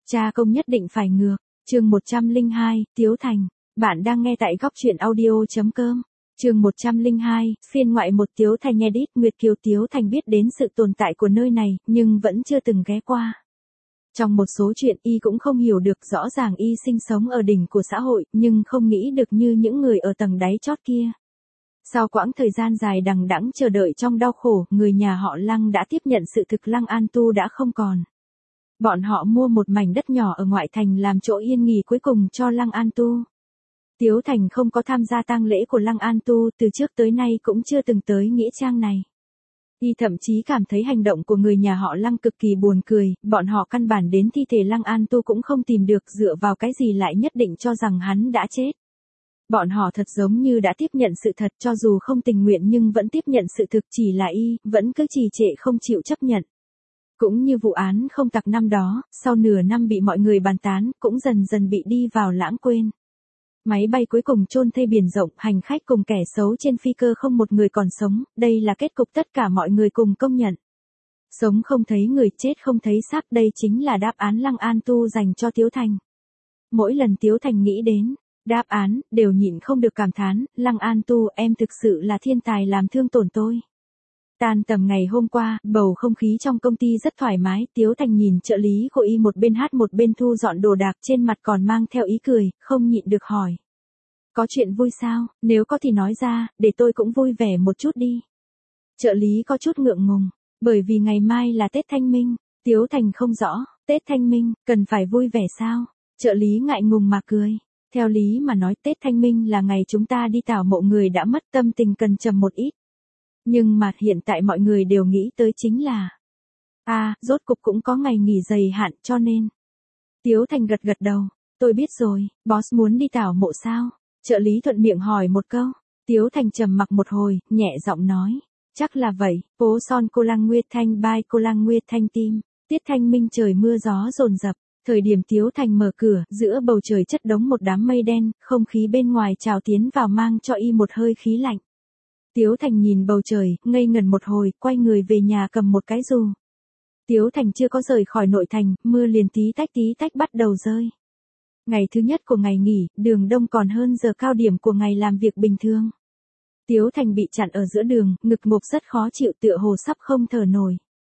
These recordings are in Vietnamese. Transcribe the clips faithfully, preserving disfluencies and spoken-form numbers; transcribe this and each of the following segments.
Cha công nhất định phải ngược. Chương một trăm lẻ hai, Tiếu Thành. Bạn đang nghe tại góc truyện audio chấm com. Chương một trăm lẻ hai, phiên ngoại một. Tiếu Thành edit. Nguyệt Kiều. Tiếu Thành biết đến sự tồn tại của nơi này, nhưng vẫn chưa từng ghé qua. Trong một số chuyện y cũng không hiểu được, rõ ràng y sinh sống ở đỉnh của xã hội, nhưng không nghĩ được như những người ở tầng đáy chót kia. Sau quãng thời gian dài đằng đẵng chờ đợi trong đau khổ, người nhà họ Lăng đã tiếp nhận sự thực Lăng An Tu đã không còn. Bọn họ mua một mảnh đất nhỏ ở ngoại thành làm chỗ yên nghỉ cuối cùng cho Lăng An Tu. Tiếu Thành không có tham gia tang lễ của Lăng An Tu, từ trước tới nay cũng chưa từng tới nghĩa trang này. Y thậm chí cảm thấy hành động của người nhà họ Lăng cực kỳ buồn cười, bọn họ căn bản đến thi thể Lăng An Tu cũng không tìm được, dựa vào cái gì lại nhất định cho rằng hắn đã chết. Bọn họ thật giống như đã tiếp nhận sự thật, cho dù không tình nguyện nhưng vẫn tiếp nhận sự thực, chỉ là y, vẫn cứ trì trệ không chịu chấp nhận. Cũng như vụ án không tặc năm đó, sau nửa năm bị mọi người bàn tán, cũng dần dần bị đi vào lãng quên. Máy bay cuối cùng chôn thây biển rộng, hành khách cùng kẻ xấu trên phi cơ không một người còn sống, đây là kết cục tất cả mọi người cùng công nhận. Sống không thấy người, chết không thấy xác, đây chính là đáp án Lăng An Tu dành cho Tiếu Thành. Mỗi lần Tiếu Thành nghĩ đến đáp án, đều nhịn không được cảm thán, Lăng An Tu, em thực sự là thiên tài làm thương tổn tôi. Tan tầm ngày hôm qua, bầu không khí trong công ty rất thoải mái, Tiếu Thành nhìn trợ lý của y một bên hát một bên thu dọn đồ đạc, trên mặt còn mang theo ý cười, không nhịn được hỏi. Có chuyện vui sao, nếu có thì nói ra, để tôi cũng vui vẻ một chút đi. Trợ lý có chút ngượng ngùng, bởi vì ngày mai là Tết Thanh Minh. Tiếu Thành không rõ, Tết Thanh Minh, cần phải vui vẻ sao? Trợ lý ngại ngùng mà cười. Theo lý mà nói, Tết Thanh Minh là ngày chúng ta đi tảo mộ người đã mất, tâm tình cần trầm một ít. Nhưng mà hiện tại mọi người đều nghĩ tới chính là à, rốt cục cũng có ngày nghỉ dày hạn, cho nên. Tiếu Thành gật gật đầu, tôi biết rồi, boss muốn đi tảo mộ sao? Trợ lý thuận miệng hỏi một câu. Tiếu Thành trầm mặc một hồi, nhẹ giọng nói, chắc là vậy. Phố son cô Lăng Nguyệt Thanh bai cô Lăng Nguyệt Thanh tim. Tiết Thanh Minh trời mưa gió dồn dập. Thời điểm Tiếu Thành mở cửa, giữa bầu trời chất đống một đám mây đen, không khí bên ngoài trào tiến vào mang cho y một hơi khí lạnh. Tiếu Thành nhìn bầu trời, ngây ngẩn một hồi, quay người về nhà cầm một cái dù. Tiếu Thành chưa có rời khỏi nội thành, mưa liền tí tách tí tách bắt đầu rơi. Ngày thứ nhất của ngày nghỉ, đường đông còn hơn giờ cao điểm của ngày làm việc bình thường. Tiếu Thành bị chặn ở giữa đường, ngực ngộp rất khó chịu, tựa hồ sắp không thở nổi.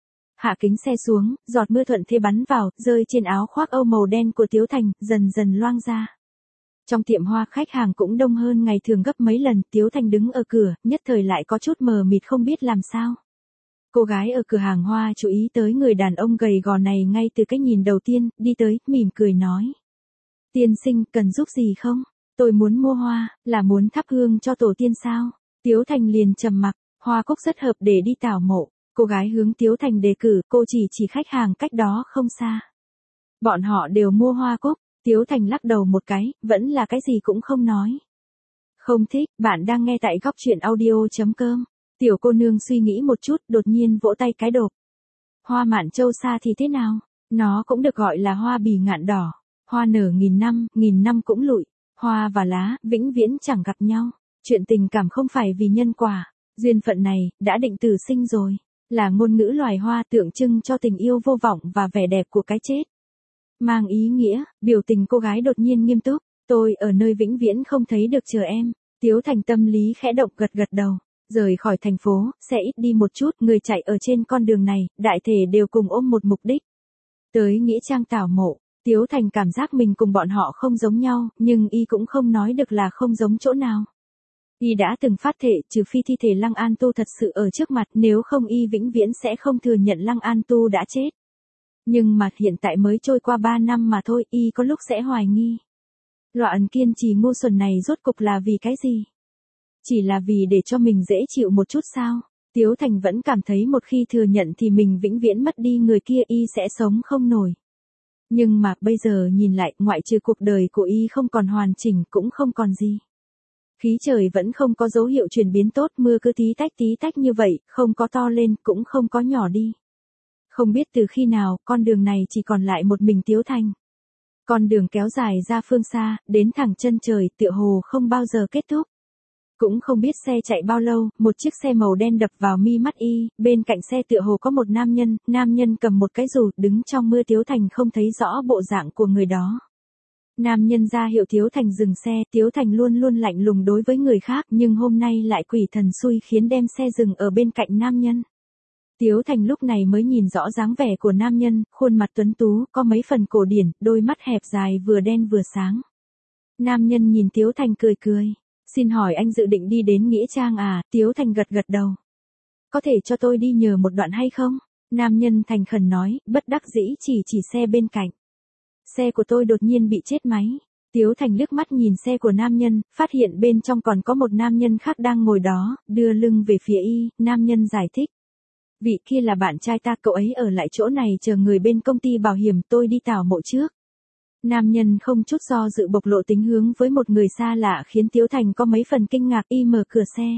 Hạ kính xe xuống, giọt mưa thuận thế bắn vào, rơi trên áo khoác âu màu đen của Tiếu Thành, dần dần loang ra. Trong tiệm hoa khách hàng cũng đông hơn ngày thường gấp mấy lần, Tiếu Thành đứng ở cửa, nhất thời lại có chút mờ mịt không biết làm sao. Cô gái ở cửa hàng hoa chú ý tới người đàn ông gầy gò này ngay từ cái nhìn đầu tiên, đi tới, mỉm cười nói. Tiên sinh, cần giúp gì không? Tôi muốn mua hoa, là muốn thắp hương cho tổ tiên sao? Tiếu Thành liền trầm mặc, hoa cúc rất hợp để đi tảo mộ. Cô gái hướng Tiếu Thành đề cử, cô chỉ chỉ khách hàng cách đó không xa. Bọn họ đều mua hoa cúc. Tiếu Thành lắc đầu một cái, vẫn là cái gì cũng không nói. Không thích, bạn đang nghe tại góc truyện audio chấm com. Tiểu cô nương suy nghĩ một chút, đột nhiên vỗ tay cái đột. Hoa mạn châu sa thì thế nào? Nó cũng được gọi là hoa bì ngạn đỏ. Hoa nở nghìn năm, nghìn năm cũng lụi. Hoa và lá, vĩnh viễn chẳng gặp nhau. Chuyện tình cảm không phải vì nhân quả. Duyên phận này, đã định tử sinh rồi. Là ngôn ngữ loài hoa tượng trưng cho tình yêu vô vọng và vẻ đẹp của cái chết. Mang ý nghĩa, biểu tình cô gái đột nhiên nghiêm túc, tôi ở nơi vĩnh viễn không thấy được chờ em. Tiếu Thành tâm lý khẽ động, gật gật đầu. Rời khỏi thành phố, sẽ ít đi một chút, người chạy ở trên con đường này, đại thể đều cùng ôm một mục đích. Tới nghĩa trang tảo mộ, Tiếu Thành cảm giác mình cùng bọn họ không giống nhau, nhưng y cũng không nói được là không giống chỗ nào. Y đã từng phát thệ, trừ phi thi thể Lăng An Tu thật sự ở trước mặt, nếu không y vĩnh viễn sẽ không thừa nhận Lăng An Tu đã chết. Nhưng mà hiện tại mới trôi qua ba năm mà thôi, y có lúc sẽ hoài nghi. Loạn kiên trì ngu xuẩn này rốt cục là vì cái gì? Chỉ là vì để cho mình dễ chịu một chút sao? Tiếu Thành vẫn cảm thấy một khi thừa nhận thì mình vĩnh viễn mất đi người kia, y sẽ sống không nổi. Nhưng mà bây giờ nhìn lại, ngoại trừ cuộc đời của y không còn hoàn chỉnh, cũng không còn gì. Khí trời vẫn không có dấu hiệu chuyển biến tốt, mưa cứ tí tách tí tách như vậy, không có to lên, cũng không có nhỏ đi. Không biết từ khi nào, con đường này chỉ còn lại một mình Tiếu Thành. Con đường kéo dài ra phương xa, đến thẳng chân trời, tựa hồ không bao giờ kết thúc. Cũng không biết xe chạy bao lâu, một chiếc xe màu đen đập vào mi mắt y, bên cạnh xe tựa hồ có một nam nhân, nam nhân cầm một cái dù, đứng trong mưa. Tiếu Thành không thấy rõ bộ dạng của người đó. Nam nhân ra hiệu Tiếu Thành dừng xe, Tiếu Thành luôn luôn lạnh lùng đối với người khác, nhưng hôm nay lại quỷ thần xui khiến đem xe dừng ở bên cạnh nam nhân. Tiếu Thành lúc này mới nhìn rõ dáng vẻ của nam nhân, khuôn mặt tuấn tú, có mấy phần cổ điển, đôi mắt hẹp dài vừa đen vừa sáng. Nam nhân nhìn Tiếu Thành cười cười. Xin hỏi anh dự định đi đến Nghĩa Trang à? Tiếu Thành gật gật đầu. Có thể cho tôi đi nhờ một đoạn hay không? Nam nhân thành khẩn nói, bất đắc dĩ chỉ chỉ xe bên cạnh. Xe của tôi đột nhiên bị chết máy. Tiếu Thành liếc mắt nhìn xe của nam nhân, phát hiện bên trong còn có một nam nhân khác đang ngồi đó, đưa lưng về phía y. Nam nhân giải thích. Vị kia là bạn trai ta, cậu ấy ở lại chỗ này chờ người bên công ty bảo hiểm, tôi đi tảo mộ trước. Nam nhân không chút do dự bộc lộ tính hướng với một người xa lạ khiến Tiếu Thành có mấy phần kinh ngạc. Y mở cửa xe.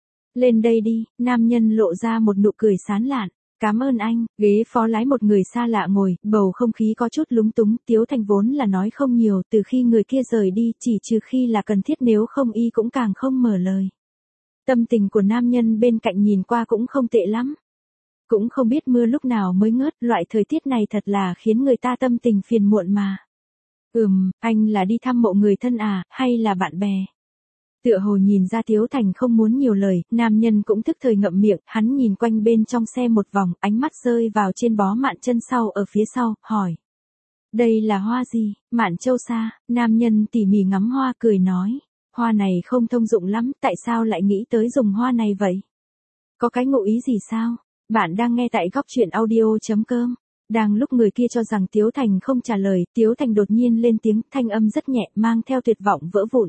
Lên đây đi, nam nhân lộ ra một nụ cười sán lạn. Cảm ơn anh. Ghế phó lái một người xa lạ ngồi, bầu không khí có chút lúng túng. Tiếu Thành vốn là nói không nhiều, từ khi người kia rời đi, chỉ trừ khi là cần thiết, nếu không y cũng càng không mở lời. Tâm tình của nam nhân bên cạnh nhìn qua cũng không tệ lắm. Cũng không biết mưa lúc nào mới ngớt, loại thời tiết này thật là khiến người ta tâm tình phiền muộn mà. Ừm, anh là đi thăm mộ người thân à, hay là bạn bè? Tựa hồ nhìn ra Tiếu Thành không muốn nhiều lời, nam nhân cũng thức thời ngậm miệng, hắn nhìn quanh bên trong xe một vòng, ánh mắt rơi vào trên bó mạn chân sau ở phía sau, hỏi. Đây là hoa gì? Mạn châu sa. Nam nhân tỉ mỉ ngắm hoa cười nói. Hoa này không thông dụng lắm, tại sao lại nghĩ tới dùng hoa này vậy? Có cái ngụ ý gì sao? Bạn đang nghe tại góc truyện audio.com. Đang lúc người kia cho rằng Tiếu Thành không trả lời, Tiếu Thành đột nhiên lên tiếng, thanh âm rất nhẹ, mang theo tuyệt vọng vỡ vụn.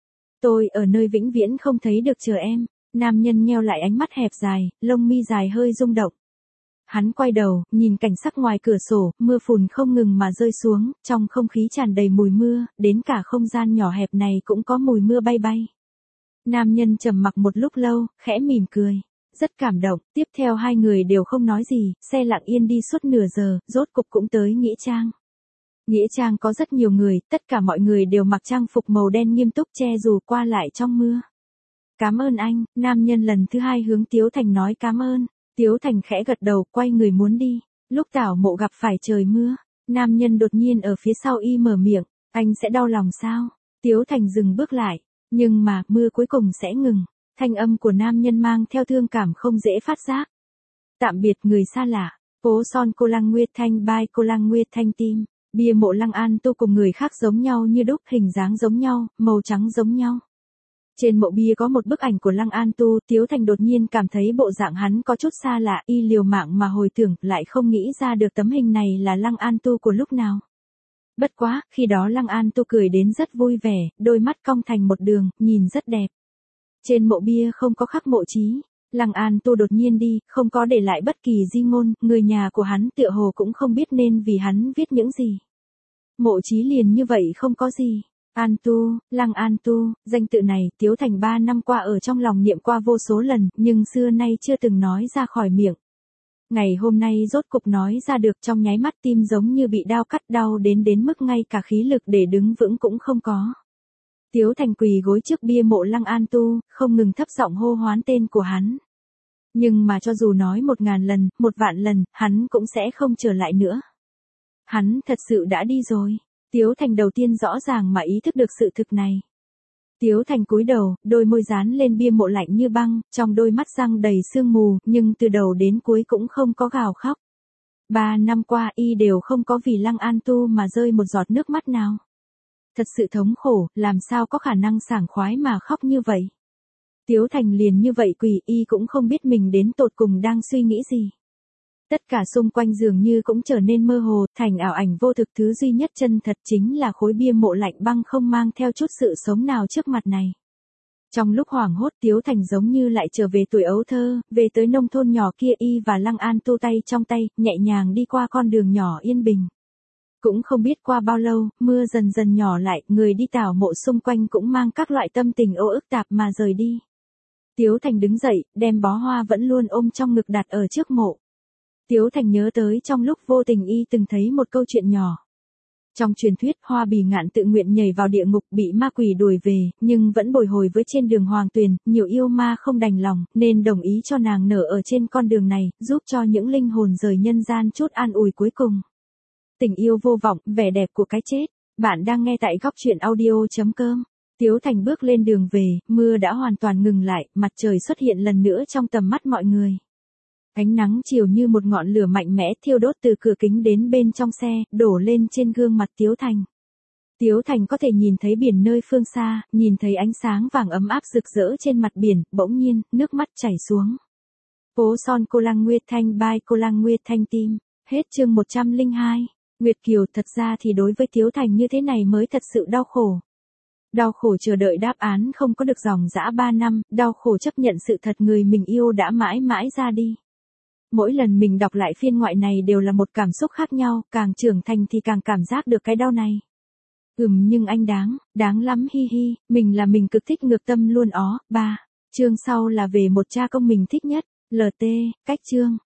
Tôi ở nơi vĩnh viễn không thấy được chờ em. Nam nhân nheo lại ánh mắt hẹp dài, lông mi dài hơi rung động. Hắn quay đầu, nhìn cảnh sắc ngoài cửa sổ, mưa phùn không ngừng mà rơi xuống, trong không khí tràn đầy mùi mưa, đến cả không gian nhỏ hẹp này cũng có mùi mưa bay bay. Nam nhân trầm mặc một lúc lâu, khẽ mỉm cười. Rất cảm động, tiếp theo hai người đều không nói gì, xe lặng yên đi suốt nửa giờ, rốt cục cũng tới Nghĩa Trang. Nghĩa Trang có rất nhiều người, tất cả mọi người đều mặc trang phục màu đen nghiêm túc che dù qua lại trong mưa. Cảm ơn anh, nam nhân lần thứ hai hướng Tiếu Thành nói cảm ơn. Tiếu Thành khẽ gật đầu, quay người muốn đi. Lúc tảo mộ gặp phải trời mưa, nam nhân đột nhiên ở phía sau y mở miệng, anh sẽ đau lòng sao? Tiếu Thành dừng bước lại, nhưng mà mưa cuối cùng sẽ ngừng. Thanh âm của nam nhân mang theo thương cảm không dễ phát giác. Tạm biệt người xa lạ. Phố son Cô Lăng Nguyệt Thanh by Cô Lăng Nguyệt Thanh Tim. Bia mộ Lăng An Tu cùng người khác giống nhau như đúc, hình dáng giống nhau, màu trắng giống nhau. Trên mộ bia có một bức ảnh của Lăng An Tu, Tiếu Thành đột nhiên cảm thấy bộ dạng hắn có chút xa lạ, y liều mạng mà hồi tưởng, lại không nghĩ ra được tấm hình này là Lăng An Tu của lúc nào. Bất quá, khi đó Lăng An Tu cười đến rất vui vẻ, đôi mắt cong thành một đường, nhìn rất đẹp. Trên mộ bia không có khắc mộ chí. Lăng An Tu đột nhiên đi, không có để lại bất kỳ di ngôn, người nhà của hắn tựa hồ cũng không biết nên vì hắn viết những gì. Mộ chí liền như vậy không có gì. An Tu, Lăng An Tu, danh tự này, Tiếu Thành ba năm qua ở trong lòng niệm qua vô số lần, nhưng xưa nay chưa từng nói ra khỏi miệng. Ngày hôm nay rốt cục nói ra được, trong nháy mắt tim giống như bị đao cắt, đau đến đến mức ngay cả khí lực để đứng vững cũng không có. Tiếu Thành quỳ gối trước bia mộ Lăng An Tu, không ngừng thấp giọng hô hoán tên của hắn. Nhưng mà cho dù nói một ngàn lần, một vạn lần, hắn cũng sẽ không trở lại nữa. Hắn thật sự đã đi rồi. Tiếu Thành đầu tiên rõ ràng mà ý thức được sự thực này. Tiếu Thành cúi đầu, đôi môi dán lên bia mộ lạnh như băng, trong đôi mắt răng đầy sương mù, nhưng từ đầu đến cuối cũng không có gào khóc. Ba năm qua y đều không có vì Lăng An Tu mà rơi một giọt nước mắt nào. Thật sự thống khổ, làm sao có khả năng sảng khoái mà khóc như vậy. Tiếu Thành liền như vậy quỳ, y cũng không biết mình đến tột cùng đang suy nghĩ gì. Tất cả xung quanh dường như cũng trở nên mơ hồ, thành ảo ảnh vô thực, thứ duy nhất chân thật chính là khối bia mộ lạnh băng không mang theo chút sự sống nào trước mặt này. Trong lúc hoảng hốt, Tiếu Thành giống như lại trở về tuổi ấu thơ, về tới nông thôn nhỏ kia, y và Lăng An Tu tay trong tay, nhẹ nhàng đi qua con đường nhỏ yên bình. Cũng không biết qua bao lâu, mưa dần dần nhỏ lại, người đi tảo mộ xung quanh cũng mang các loại tâm tình ô ức tạp mà rời đi. Tiếu Thành đứng dậy, đem bó hoa vẫn luôn ôm trong ngực đặt ở trước mộ. Tiếu Thành nhớ tới trong lúc vô tình y từng thấy một câu chuyện nhỏ. Trong truyền thuyết, Hoa Bì Ngạn tự nguyện nhảy vào địa ngục bị ma quỷ đuổi về, nhưng vẫn bồi hồi với trên đường Hoàng Tuyền, nhiều yêu ma không đành lòng, nên đồng ý cho nàng nở ở trên con đường này, giúp cho những linh hồn rời nhân gian chút an ủi cuối cùng. Tình yêu vô vọng, vẻ đẹp của cái chết. Bạn đang nghe tại góc truyện audio chấm com. Tiếu Thành bước lên đường về, mưa đã hoàn toàn ngừng lại, mặt trời xuất hiện lần nữa trong tầm mắt mọi người. Ánh nắng chiều như một ngọn lửa mạnh mẽ thiêu đốt từ cửa kính đến bên trong xe, đổ lên trên gương mặt Tiếu Thành. Tiếu Thành có thể nhìn thấy biển nơi phương xa, nhìn thấy ánh sáng vàng ấm áp rực rỡ trên mặt biển, bỗng nhiên, nước mắt chảy xuống. Phố son Cô Lăng Nguyệt Thanh by Cô Lăng Nguyệt Thanh Tim. Hết chương một trăm lẻ hai. Nguyệt Kiều, thật ra thì đối với Tiếu Thành như thế này mới thật sự đau khổ. Đau khổ chờ đợi đáp án không có được dòng dã ba năm, đau khổ chấp nhận sự thật người mình yêu đã mãi mãi ra đi. Mỗi lần mình đọc lại phiên ngoại này đều là một cảm xúc khác nhau, càng trưởng thành thì càng cảm giác được cái đau này. Ừm nhưng anh đáng, đáng lắm hi hi, mình là mình cực thích ngược tâm luôn ó. Ba. Chương sau là về một cha công mình thích nhất, lờ tê, cách chương.